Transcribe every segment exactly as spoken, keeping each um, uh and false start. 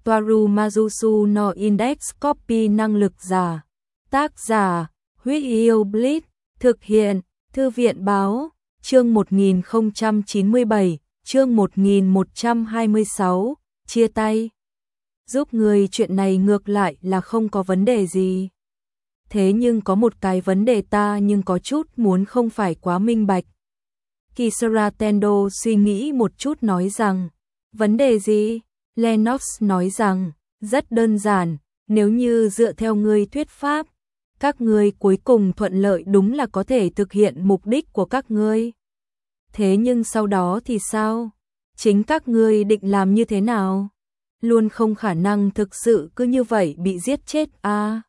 Toaru Majusu no Index Copy năng lực giả. Tác giả, Huyết Yêu Blitz, thực hiện, Thư viện báo, chương một nghìn không trăm chín mươi bảy, chương một nghìn một trăm hai mươi sáu, chia tay. Giúp người chuyện này ngược lại là không có vấn đề gì. Thế nhưng có một cái vấn đề ta nhưng có chút muốn không phải quá minh bạch. Kisara Tendo suy nghĩ một chút nói rằng, vấn đề gì? Lennox nói rằng, rất đơn giản, nếu như dựa theo ngươi thuyết pháp, các ngươi cuối cùng thuận lợi đúng là có thể thực hiện mục đích của các ngươi. Thế nhưng sau đó thì sao? Chính các ngươi định làm như thế nào? Luôn không khả năng thực sự cứ như vậy bị giết chết à?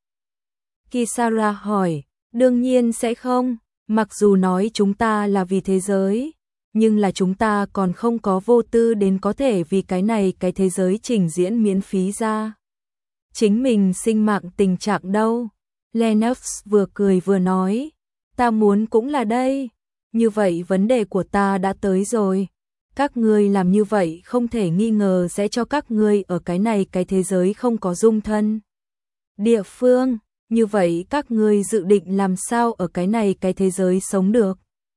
Kisara hỏi, đương nhiên sẽ không, mặc dù nói chúng ta là vì thế giới, nhưng là chúng ta còn không có vô tư đến có thể vì cái này cái thế giới trình diễn miễn phí ra. Chính mình sinh mạng tình trạng đâu? Lennox vừa cười vừa nói, ta muốn cũng là đây, như vậy vấn đề của ta đã tới rồi. Các ngươi làm như vậy không thể nghi ngờ sẽ cho các ngươi ở cái này cái thế giới không có dung thân. Địa phương, như vậy các ngươi dự định làm sao ở cái này cái thế giới sống được?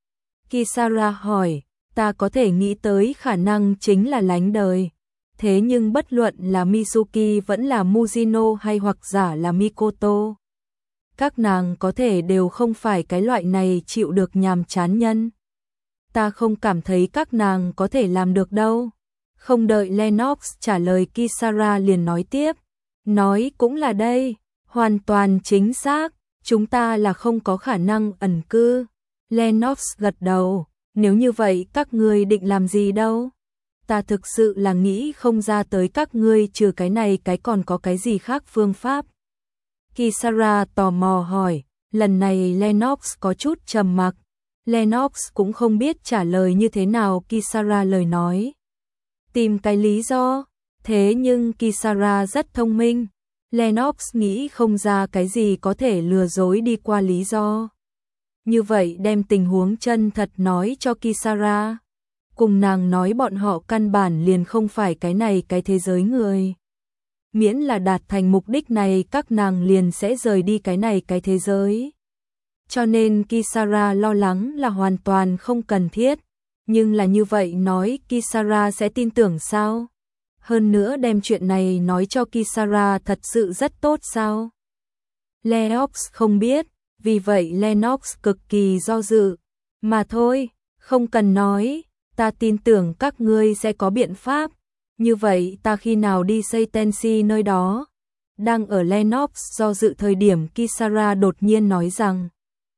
Kisara hỏi, ta có thể nghĩ tới khả năng chính là lánh đời. Thế nhưng bất luận là Mitsuki vẫn là Mujino hay hoặc giả là Mikoto, các nàng có thể đều không phải cái loại này chịu được nhàm chán nhân. Ta không cảm thấy các nàng có thể làm được đâu. Không đợi Lennox trả lời, Kisara liền nói tiếp, nói cũng là đây, hoàn toàn chính xác, chúng ta là không có khả năng ẩn cư. Lennox gật đầu, nếu như vậy các ngươi định làm gì đâu? Ta thực sự là nghĩ không ra tới các ngươi trừ cái này cái còn có cái gì khác phương pháp. Kisara tò mò hỏi, lần này Lennox có chút trầm mặc. Lennox cũng không biết trả lời như thế nào Kisara lời nói. Tìm cái lý do, thế nhưng Kisara rất thông minh. Lennox nghĩ không ra cái gì có thể lừa dối đi qua lý do. Như vậy đem tình huống chân thật nói cho Kisara. Cùng nàng nói bọn họ căn bản liền không phải cái này cái thế giới người. Miễn là đạt thành mục đích này các nàng liền sẽ rời đi cái này cái thế giới. Cho nên Kisara lo lắng là hoàn toàn không cần thiết. Nhưng là như vậy nói Kisara sẽ tin tưởng sao? Hơn nữa đem chuyện này nói cho Kisara thật sự rất tốt sao? Lennox không biết, vì vậy Lennox cực kỳ do dự. Mà thôi, không cần nói, ta tin tưởng các ngươi sẽ có biện pháp. Như vậy ta khi nào đi xây Tensi nơi đó? Đang ở Lennox do dự thời điểm Kisara đột nhiên nói rằng.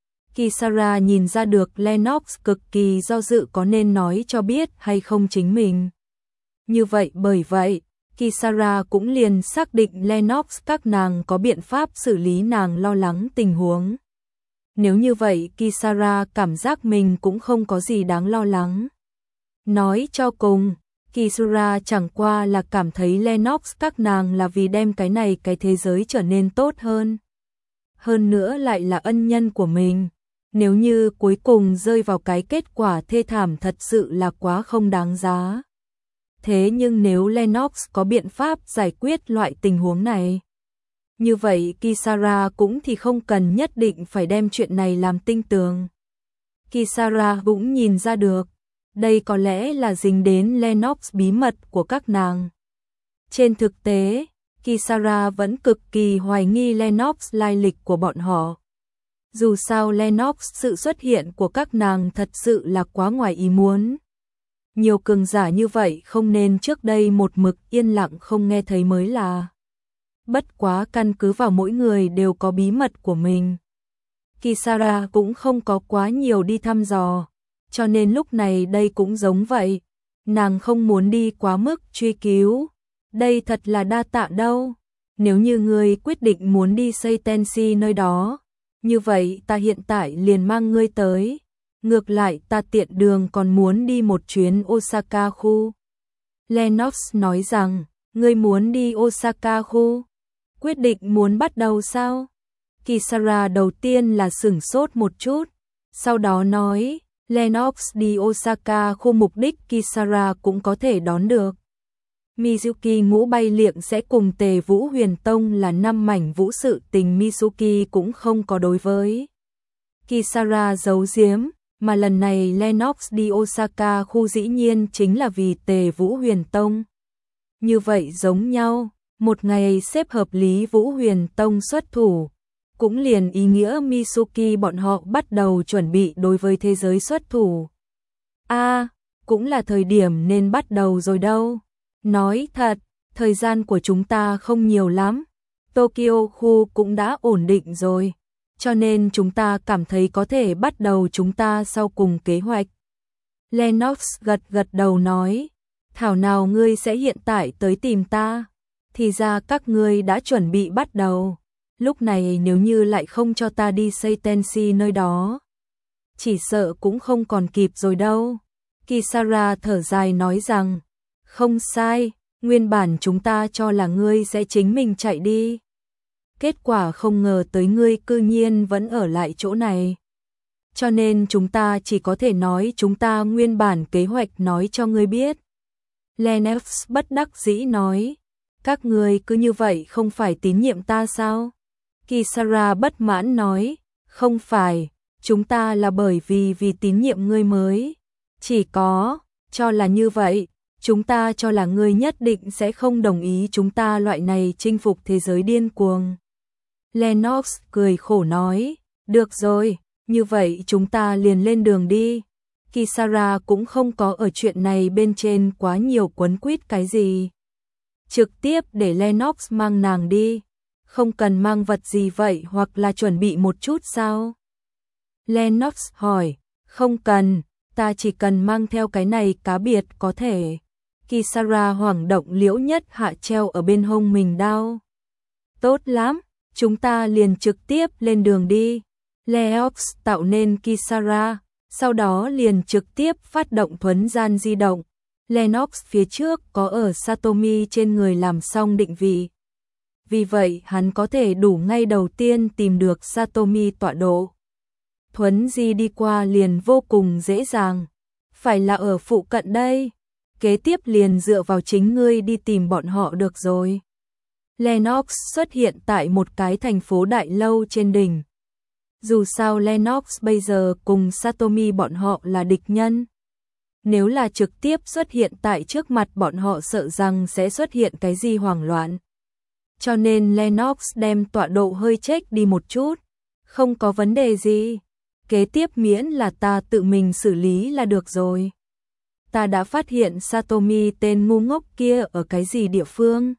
Kisara nhìn ra được Lennox cực kỳ do dự có nên nói cho biết hay không chính mình. Như vậy bởi vậy, Kisara cũng liền xác định Lennox các nàng có biện pháp xử lý nàng lo lắng tình huống. Nếu như vậy Kisara cảm giác mình cũng không có gì đáng lo lắng. Nói cho cùng, Kisara chẳng qua là cảm thấy Lennox các nàng là vì đem cái này cái thế giới trở nên tốt hơn. Hơn nữa lại là ân nhân của mình. Nếu như cuối cùng rơi vào cái kết quả thê thảm thật sự là quá không đáng giá. Thế nhưng nếu Lennox có biện pháp giải quyết loại tình huống này, như vậy Kisara cũng thì không cần nhất định phải đem chuyện này làm tinh tường. Kisara cũng nhìn ra được, đây có lẽ là dính đến Lennox bí mật của các nàng. Trên thực tế, Kisara vẫn cực kỳ hoài nghi Lennox lai lịch của bọn họ. Dù sao Lennox sự xuất hiện của các nàng thật sự là quá ngoài ý muốn. Nhiều cường giả như vậy không nên trước đây một mực yên lặng không nghe thấy mới là. Bất quá căn cứ vào mỗi người đều có bí mật của mình. Kisara cũng không có quá nhiều đi thăm dò, cho nên lúc này đây cũng giống vậy. Nàng không muốn đi quá mức truy cứu. Đây thật là đa tạ đâu. Nếu như ngươi quyết định muốn đi xây Tensi nơi đó, như vậy ta hiện tại liền mang ngươi tới. Ngược lại ta tiện đường còn muốn đi một chuyến Osaka khu. Lennox nói rằng, ngươi muốn đi Osaka khu? Quyết định muốn bắt đầu sao? Kisara đầu tiên là sửng sốt một chút, sau đó nói, Lennox đi Osaka khu mục đích Kisara cũng có thể đón được. Mizuki ngũ bay liệng sẽ cùng Tề Vũ Huyền Tông là năm mảnh vũ sự tình Mizuki cũng không có đối với Kisara giấu giếm, mà lần này Lennox đi Osaka khu dĩ nhiên chính là vì Tề Vũ Huyền Tông. Như vậy giống nhau, một ngày xếp hợp lý Vũ Huyền Tông xuất thủ, cũng liền ý nghĩa Mizuki bọn họ bắt đầu chuẩn bị đối với thế giới xuất thủ. A, à, cũng là thời điểm nên bắt đầu rồi đâu. Nói thật, thời gian của chúng ta không nhiều lắm. Tokyo khu cũng đã ổn định rồi, cho nên chúng ta cảm thấy có thể bắt đầu chúng ta sau cùng kế hoạch. Lennox gật gật đầu nói, thảo nào ngươi sẽ hiện tại tới tìm ta, thì ra các ngươi đã chuẩn bị bắt đầu. Lúc này nếu như lại không cho ta đi xây Tensi nơi đó, chỉ sợ cũng không còn kịp rồi đâu. Kisara thở dài nói rằng, không sai, nguyên bản chúng ta cho là ngươi sẽ chính mình chạy đi. Kết quả không ngờ tới ngươi cư nhiên vẫn ở lại chỗ này. Cho nên chúng ta chỉ có thể nói chúng ta nguyên bản kế hoạch nói cho ngươi biết. Lennox bất đắc dĩ nói, các ngươi cứ như vậy không phải tín nhiệm ta sao? Kisara bất mãn nói, không phải, chúng ta là bởi vì vì tín nhiệm ngươi mới. Chỉ có, cho là như vậy, chúng ta cho là ngươi nhất định sẽ không đồng ý chúng ta loại này chinh phục thế giới điên cuồng. Lennox cười khổ nói, được rồi, như vậy chúng ta liền lên đường đi. Kisara cũng không có ở chuyện này bên trên quá nhiều quấn quýt cái gì. Trực tiếp để Lennox mang nàng đi, không cần mang vật gì vậy hoặc là chuẩn bị một chút sao? Lennox hỏi, không cần, ta chỉ cần mang theo cái này cá biệt có thể. Kisara hoảng động liễu nhất hạ treo ở bên hông mình đao. Tốt lắm, chúng ta liền trực tiếp lên đường đi. Lennox tạo nên Kisara, sau đó liền trực tiếp phát động thuấn gian di động. Lennox phía trước có ở Satomi trên người làm xong định vị. Vì vậy hắn có thể đủ ngay đầu tiên tìm được Satomi tọa độ. Thuấn di đi qua liền vô cùng dễ dàng. Phải là ở phụ cận đây. Kế tiếp liền dựa vào chính ngươi đi tìm bọn họ được rồi. Lennox xuất hiện tại một cái thành phố đại lâu trên đỉnh. Dù sao Lennox bây giờ cùng Satomi bọn họ là địch nhân. Nếu là trực tiếp xuất hiện tại trước mặt bọn họ sợ rằng sẽ xuất hiện cái gì hoảng loạn. Cho nên Lennox đem tọa độ hơi check đi một chút. Không có vấn đề gì. Kế tiếp miễn là ta tự mình xử lý là được rồi. Ta đã phát hiện Satomi tên ngu ngốc kia ở cái gì địa phương.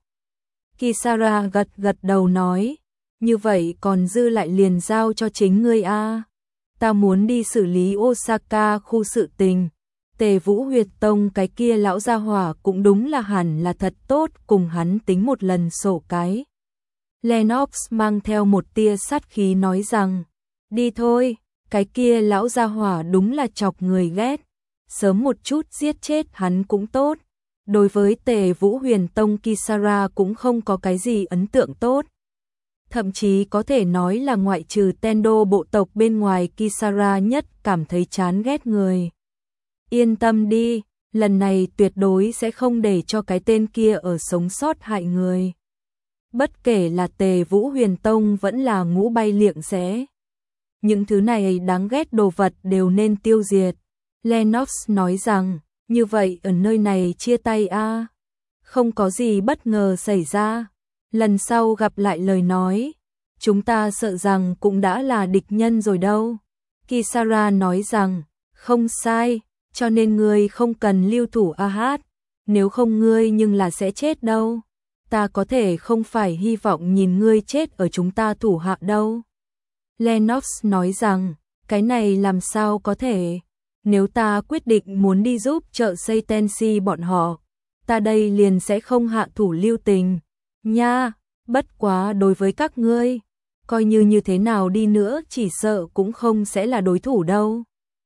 Kisara gật gật đầu nói. Như vậy còn dư lại liền giao cho chính ngươi a. Ta muốn đi xử lý Osaka khu sự tình. Tề Vũ Huyệt Tông cái kia lão gia hỏa cũng đúng là hẳn là thật tốt, cùng hắn tính một lần sổ cái. Lennox mang theo một tia sát khí nói rằng, đi thôi, cái kia lão gia hỏa đúng là chọc người ghét, sớm một chút giết chết hắn cũng tốt. Đối với Tề Vũ Huyền Tông Kisara cũng không có cái gì ấn tượng tốt. Thậm chí có thể nói là ngoại trừ Tendo bộ tộc bên ngoài Kisara nhất cảm thấy chán ghét người. Yên tâm đi, lần này tuyệt đối sẽ không để cho cái tên kia ở sống sót hại người. Bất kể là Tề Vũ Huyền Tông vẫn là ngũ bay liệng xé. Những thứ này đáng ghét đồ vật đều nên tiêu diệt. Lennox nói rằng, như vậy ở nơi này chia tay a, không có gì bất ngờ xảy ra. Lần sau gặp lại lời nói, chúng ta sợ rằng cũng đã là địch nhân rồi đâu. Kisara nói rằng, không sai, cho nên ngươi không cần lưu thủ a hát, nếu không ngươi nhưng là sẽ chết đâu. Ta có thể không phải hy vọng nhìn ngươi chết ở chúng ta thủ hạ đâu. Lennox nói rằng, cái này làm sao có thể, nếu ta quyết định muốn đi giúp trợ xây Tensi bọn họ, ta đây liền sẽ không hạ thủ lưu tình. Nha, bất quá đối với các ngươi, coi như như thế nào đi nữa chỉ sợ cũng không sẽ là đối thủ đâu.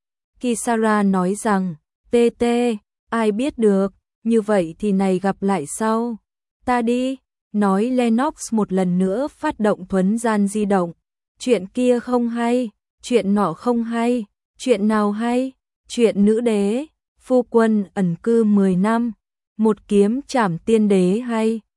Kisara nói rằng, tê tê, ai biết được, như vậy thì này gặp lại sau. Ta đi, nói Lennox một lần nữa phát động thuấn gian di động. Chuyện kia không hay, chuyện nọ không hay, chuyện nào hay, chuyện nữ đế, phu quân ẩn cư mười năm. một kiếm trảm tiên đế hay